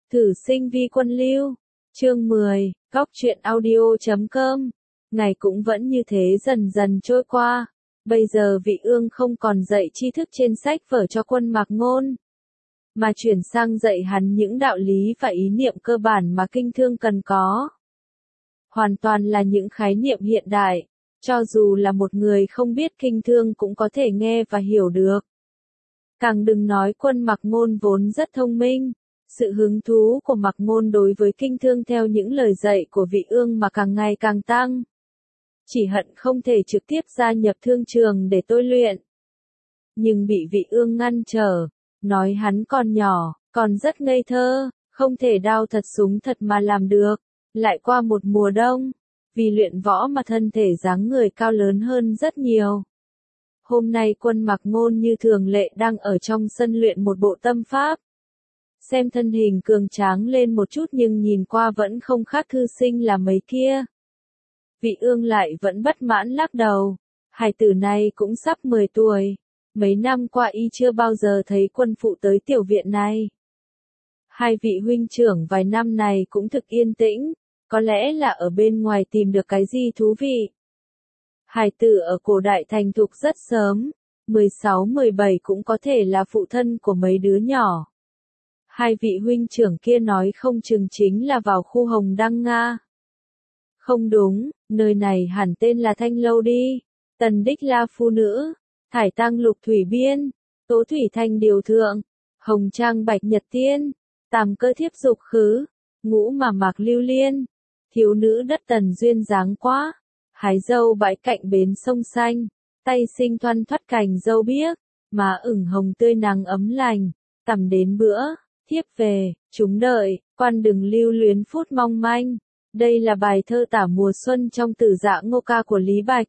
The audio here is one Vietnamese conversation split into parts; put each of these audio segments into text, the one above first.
Thử sinh vi quân lưu. Chương 10, Góc truyện audio.com. Ngày cũng vẫn như thế dần dần trôi qua. Bây giờ Vị Ương không còn dạy tri thức trên sách vở cho Quân Mạc Ngôn, mà chuyển sang dạy hắn những đạo lý và ý niệm cơ bản mà kinh thương cần có. Hoàn toàn là những khái niệm hiện đại, cho dù là một người không biết kinh thương cũng có thể nghe và hiểu được. Càng đừng nói Quân Mạc Ngôn vốn rất thông minh. Sự hứng thú của Mạc Ngôn đối với kinh thương theo những lời dạy của Vị Ương mà càng ngày càng tăng. Chỉ hận không thể trực tiếp gia nhập thương trường để tôi luyện. Nhưng bị Vị Ương ngăn trở, nói hắn còn nhỏ, còn rất ngây thơ, không thể đao thật súng thật mà làm được. Lại qua một mùa đông, vì luyện võ mà thân thể dáng người cao lớn hơn rất nhiều. Hôm nay Quân Mạc Ngôn như thường lệ đang ở trong sân luyện một bộ tâm pháp. Xem thân hình cường tráng lên một chút nhưng nhìn qua vẫn không khác thư sinh là mấy kia. Vị Ương lại vẫn bất mãn lắc đầu. Hải tử này cũng sắp 10 tuổi. Mấy năm qua y chưa bao giờ thấy quân phụ tới tiểu viện này. Hai vị huynh trưởng vài năm này cũng thực yên tĩnh. Có lẽ là ở bên ngoài tìm được cái gì thú vị. Hải tử ở cổ đại thành thục rất sớm. 16-17 cũng có thể là phụ thân của mấy đứa nhỏ. Hai vị huynh trưởng kia nói không chừng chính là vào khu Hồng Đăng Nga. Không đúng, nơi này hẳn tên là Thanh Lâu đi. Tần Đích La Phu Nữ, Thải Tăng Lục Thủy Biên, Tố Thủy Thanh Điều Thượng, Hồng Trang Bạch Nhật Tiên, Tam Cơ Thiếp Dục Khứ, Ngũ mà Mạc Lưu Liên, Thiếu Nữ Đất Tần Duyên dáng quá, hái dâu bãi cạnh bến sông xanh, tay sinh thoăn thoắt cành dâu biếc, má ửng hồng tươi nắng ấm lành, tầm đến bữa. Thiếp về, chúng đợi, quan đừng lưu luyến phút mong manh. Đây là bài thơ tả mùa xuân trong Tử Dạ Ngô Ca của Lý Bạch.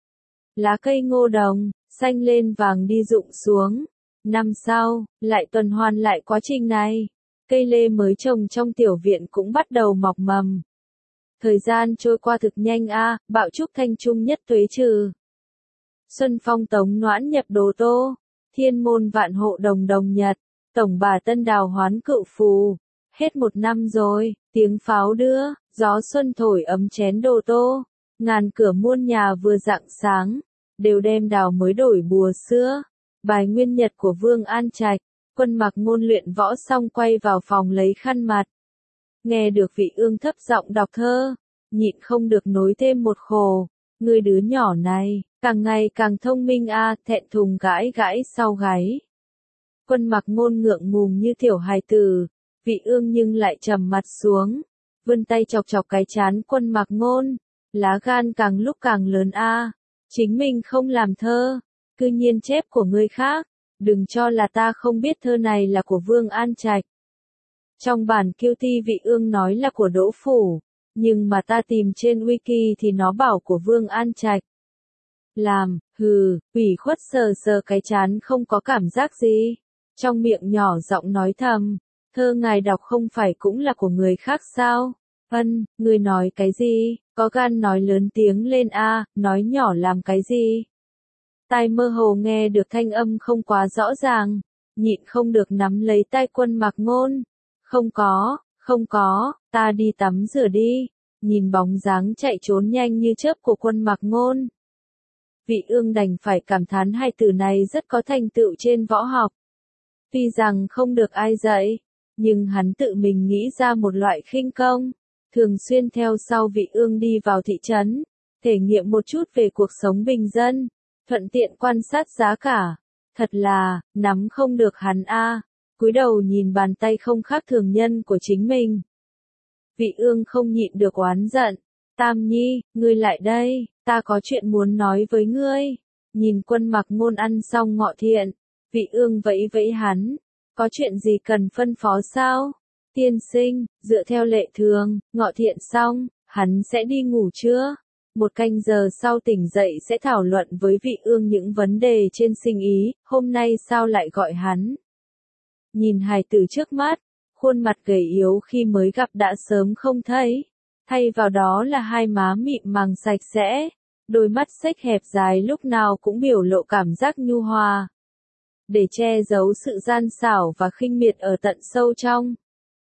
Lá cây ngô đồng, xanh lên vàng đi rụng xuống. Năm sau, lại tuần hoàn lại quá trình này. Cây lê mới trồng trong tiểu viện cũng bắt đầu mọc mầm. Thời gian trôi qua thực nhanh bạo trúc thanh trung nhất tuế trừ. Xuân phong tống noãn nhập đồ tô. Thiên môn vạn hộ đồng đồng nhật. Tổng bà Tân Đào hoán cựu phù. Hết một năm rồi, tiếng pháo đưa, gió xuân thổi ấm chén đồ tô. Ngàn cửa muôn nhà vừa rạng sáng, đều đem đào mới đổi bùa sữa. Bài nguyên nhật của Vương An Trạch. Quân Mạc Ngôn luyện võ xong quay vào phòng lấy khăn mặt. Nghe được Vị Ương thấp giọng đọc thơ, nhịn không được nối thêm một khổ. Người đứa nhỏ này, càng ngày càng thông minh thẹn thùng gãi gãi sau gáy. Quân Mạc Ngôn ngượng ngùng như tiểu hài tử, Vị Ương nhưng lại trầm mặt xuống, vươn tay chọc chọc cái trán Quân Mạc Ngôn, lá gan càng lúc càng lớn chính mình không làm thơ, cư nhiên chép của người khác, đừng cho là ta không biết thơ này là của Vương An Trạch. Trong bản kiêu thi Vị Ương nói là của Đỗ Phủ, nhưng mà ta tìm trên wiki thì nó bảo của Vương An Trạch. Làm, ủy khuất sờ sờ cái trán không có cảm giác gì. Trong miệng nhỏ giọng nói thầm, thơ ngài đọc không phải cũng là của người khác sao? Người nói cái gì? Có gan nói lớn tiếng lên nói nhỏ làm cái gì? Tai mơ hồ nghe được thanh âm không quá rõ ràng, nhịn không được nắm lấy tay Quân Mạc Ngôn. Không có, ta đi tắm rửa đi. Nhìn bóng dáng chạy trốn nhanh như chớp của Quân Mạc Ngôn. Vị Ương đành phải cảm thán hai từ này rất có thành tựu trên võ học. Tuy rằng không được ai dạy, nhưng hắn tự mình nghĩ ra một loại khinh công, thường xuyên theo sau Vị Ương đi vào thị trấn, thể nghiệm một chút về cuộc sống bình dân, thuận tiện quan sát giá cả. Thật là, nắm không được hắn cúi đầu nhìn bàn tay không khác thường nhân của chính mình. Vị Ương không nhịn được oán giận, Tam Nhi, ngươi lại đây, ta có chuyện muốn nói với ngươi. Nhìn Quân Mạc Ngôn ăn xong ngọ thiện. Vị Ương vẫy vẫy hắn, có chuyện gì cần phân phó sao? Tiên sinh, dựa theo lệ thường, ngọ thiện xong, hắn sẽ đi ngủ chưa? Một canh giờ sau tỉnh dậy sẽ thảo luận với Vị Ương những vấn đề trên sinh ý, hôm nay sao lại gọi hắn? Nhìn hài tử trước mắt, khuôn mặt gầy yếu khi mới gặp đã sớm không thấy, thay vào đó là hai má mịn màng sạch sẽ, đôi mắt xếch hẹp dài lúc nào cũng biểu lộ cảm giác nhu hòa. Để che giấu sự gian xảo và khinh miệt ở tận sâu trong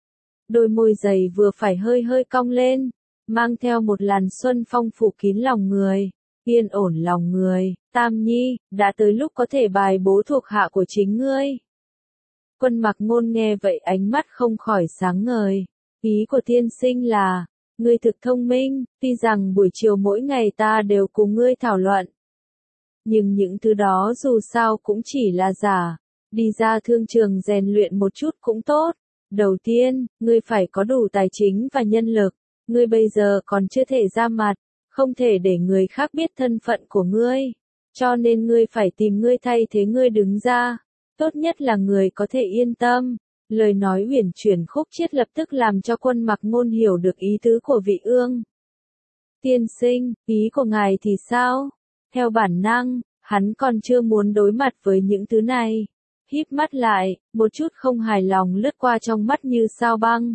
đôi môi dày vừa phải hơi hơi cong lên, mang theo một làn xuân phong phủ kín lòng người, yên ổn lòng người. Tam Nhi, đã tới lúc có thể bài bố thuộc hạ của chính ngươi. Quân Mặc Ngôn nghe vậy ánh mắt không khỏi sáng ngời. Ý của tiên sinh là, ngươi thực thông minh, tuy rằng buổi chiều mỗi ngày ta đều cùng ngươi thảo luận. Nhưng những thứ đó dù sao cũng chỉ là giả, đi ra thương trường rèn luyện một chút cũng tốt. Đầu tiên, ngươi phải có đủ tài chính và nhân lực, ngươi bây giờ còn chưa thể ra mặt, không thể để người khác biết thân phận của ngươi. Cho nên ngươi phải tìm người thay thế ngươi đứng ra, tốt nhất là người có thể yên tâm. Lời nói uyển chuyển khúc chiết lập tức làm cho Quân Mặc Ngôn hiểu được ý tứ của Vị Ương. Tiên sinh, ý của ngài thì sao? Theo bản năng, hắn còn chưa muốn đối mặt với những thứ này. Híp mắt lại, một chút không hài lòng lướt qua trong mắt như sao băng.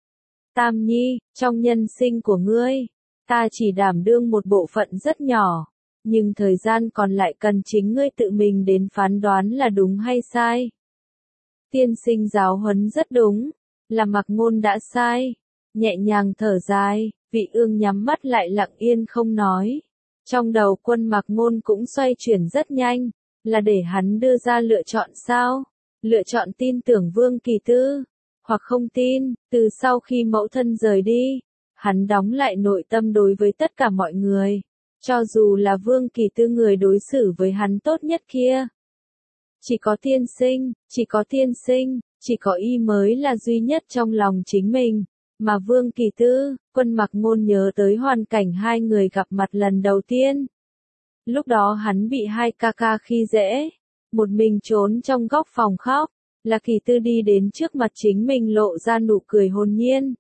Tam Nhi, trong nhân sinh của ngươi, ta chỉ đảm đương một bộ phận rất nhỏ. Nhưng thời gian còn lại cần chính ngươi tự mình đến phán đoán là đúng hay sai. Tiên sinh giáo huấn rất đúng, là Mặc Ngôn đã sai. Nhẹ nhàng thở dài, Vị Ương nhắm mắt lại lặng yên không nói. Trong đầu Quân Mặc Ngôn cũng xoay chuyển rất nhanh, là để hắn đưa ra lựa chọn sao? Lựa chọn tin tưởng Vương Kỳ Tư, hoặc không tin. Từ sau khi mẫu thân rời đi, hắn đóng lại nội tâm đối với tất cả mọi người. Cho dù là Vương Kỳ Tư người đối xử với hắn tốt nhất kia. Chỉ có tiên sinh, chỉ có tiên sinh, chỉ có y mới là duy nhất trong lòng chính mình. Mà Vương Kỳ Tư, Quân Mặc Ngôn nhớ tới hoàn cảnh hai người gặp mặt lần đầu tiên. Lúc đó hắn bị hai ca ca khi dễ, một mình trốn trong góc phòng khóc, là Kỳ Tư đi đến trước mặt chính mình lộ ra nụ cười hồn nhiên.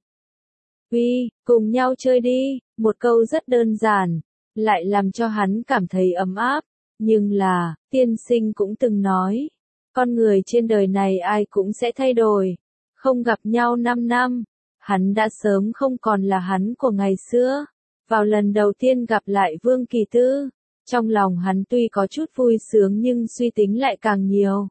Uy, cùng nhau chơi đi, một câu rất đơn giản, lại làm cho hắn cảm thấy ấm áp. Nhưng là, tiên sinh cũng từng nói, con người trên đời này ai cũng sẽ thay đổi. Không gặp nhau 5 năm, hắn đã sớm không còn là hắn của ngày xưa. Vào lần đầu tiên gặp lại Vương Kỳ Tư, trong lòng hắn tuy có chút vui sướng nhưng suy tính lại càng nhiều.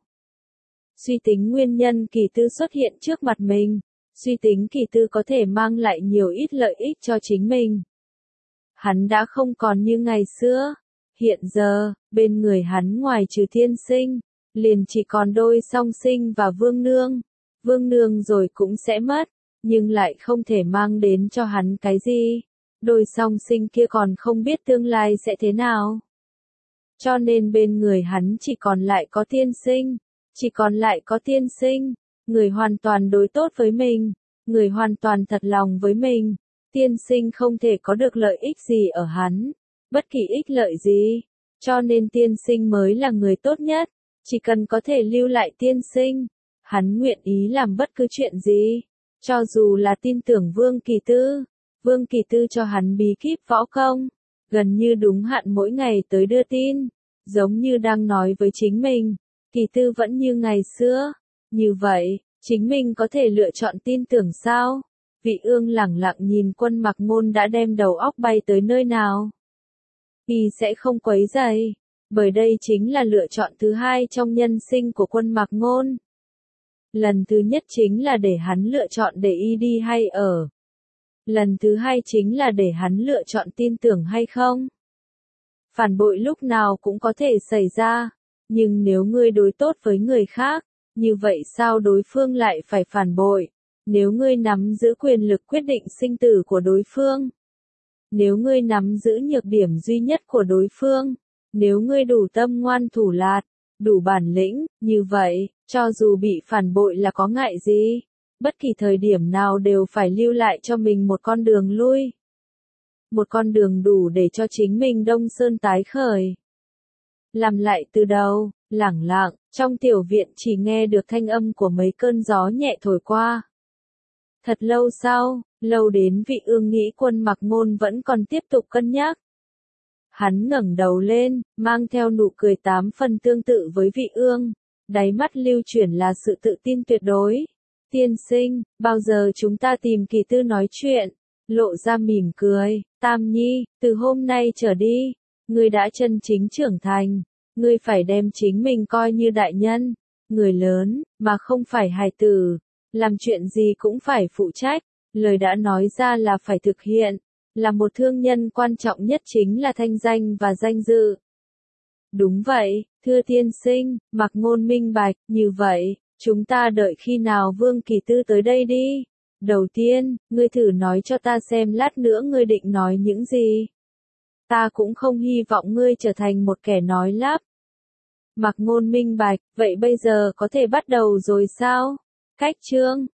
Suy tính nguyên nhân Kỳ Tư xuất hiện trước mặt mình, suy tính Kỳ Tư có thể mang lại nhiều ít lợi ích cho chính mình. Hắn đã không còn như ngày xưa. Hiện giờ, bên người hắn ngoài trừ tiên sinh, liền chỉ còn đôi song sinh và Vương Nương. Vương Nương rồi cũng sẽ mất, nhưng lại không thể mang đến cho hắn cái gì. Đôi song sinh kia còn không biết tương lai sẽ thế nào. Cho nên bên người hắn chỉ còn lại có tiên sinh. Chỉ còn lại có tiên sinh, người hoàn toàn đối tốt với mình, người hoàn toàn thật lòng với mình. Tiên sinh không thể có được lợi ích gì ở hắn, bất kỳ ích lợi gì, cho nên tiên sinh mới là người tốt nhất. Chỉ cần có thể lưu lại tiên sinh, hắn nguyện ý làm bất cứ chuyện gì, cho dù là tin tưởng Vương Kỳ Tư. Vương Kỳ Tư cho hắn bí kíp võ công, gần như đúng hạn mỗi ngày tới đưa tin, giống như đang nói với chính mình, Kỳ Tư vẫn như ngày xưa. Như vậy, chính mình có thể lựa chọn tin tưởng sao? Vị Ương lẳng lặng nhìn Quân Mặc Ngôn đã đem đầu óc bay tới nơi nào. Y sẽ không quấy rầy, bởi đây chính là lựa chọn thứ hai trong nhân sinh của Quân Mặc Ngôn. Lần thứ nhất chính là để hắn lựa chọn để y đi hay ở. Lần thứ hai chính là để hắn lựa chọn tin tưởng hay không. Phản bội lúc nào cũng có thể xảy ra, nhưng nếu ngươi đối tốt với người khác, như vậy sao đối phương lại phải phản bội? Nếu ngươi nắm giữ quyền lực quyết định sinh tử của đối phương, nếu ngươi nắm giữ nhược điểm duy nhất của đối phương, nếu ngươi đủ tâm ngoan thủ lạt, đủ bản lĩnh, như vậy, cho dù bị phản bội là có ngại gì, bất kỳ thời điểm nào đều phải lưu lại cho mình một con đường lui. Một con đường đủ để cho chính mình Đông Sơn tái khởi. Làm lại từ đầu, lẳng lặng, trong tiểu viện chỉ nghe được thanh âm của mấy cơn gió nhẹ thổi qua. Thật lâu sau, lâu đến Vị Ương nghĩ Quân Mặc Ngôn vẫn còn tiếp tục cân nhắc. Hắn ngẩng đầu lên, mang theo nụ cười 8 phần tương tự với Vị Ương, đáy mắt lưu chuyển là sự tự tin tuyệt đối. Tiên sinh, bao giờ chúng ta tìm Kỳ Tư nói chuyện? Lộ ra mỉm cười, Tam Nhi, từ hôm nay trở đi, ngươi đã chân chính trưởng thành, ngươi phải đem chính mình coi như đại nhân, người lớn, mà không phải hài tử. làm chuyện gì cũng phải phụ trách, lời đã nói ra là phải thực hiện, là một thương nhân quan trọng nhất chính là thanh danh và danh dự. Đúng vậy, thưa tiên sinh, Mạc Ngôn minh bạch, như vậy, chúng ta đợi khi nào Vương Kỳ Tư tới đây đi. Đầu tiên, ngươi thử nói cho ta xem lát nữa ngươi định nói những gì. Ta cũng không hy vọng ngươi trở thành một kẻ nói lắp. Mạc Ngôn minh bạch, vậy bây giờ có thể bắt đầu rồi sao? Cách chương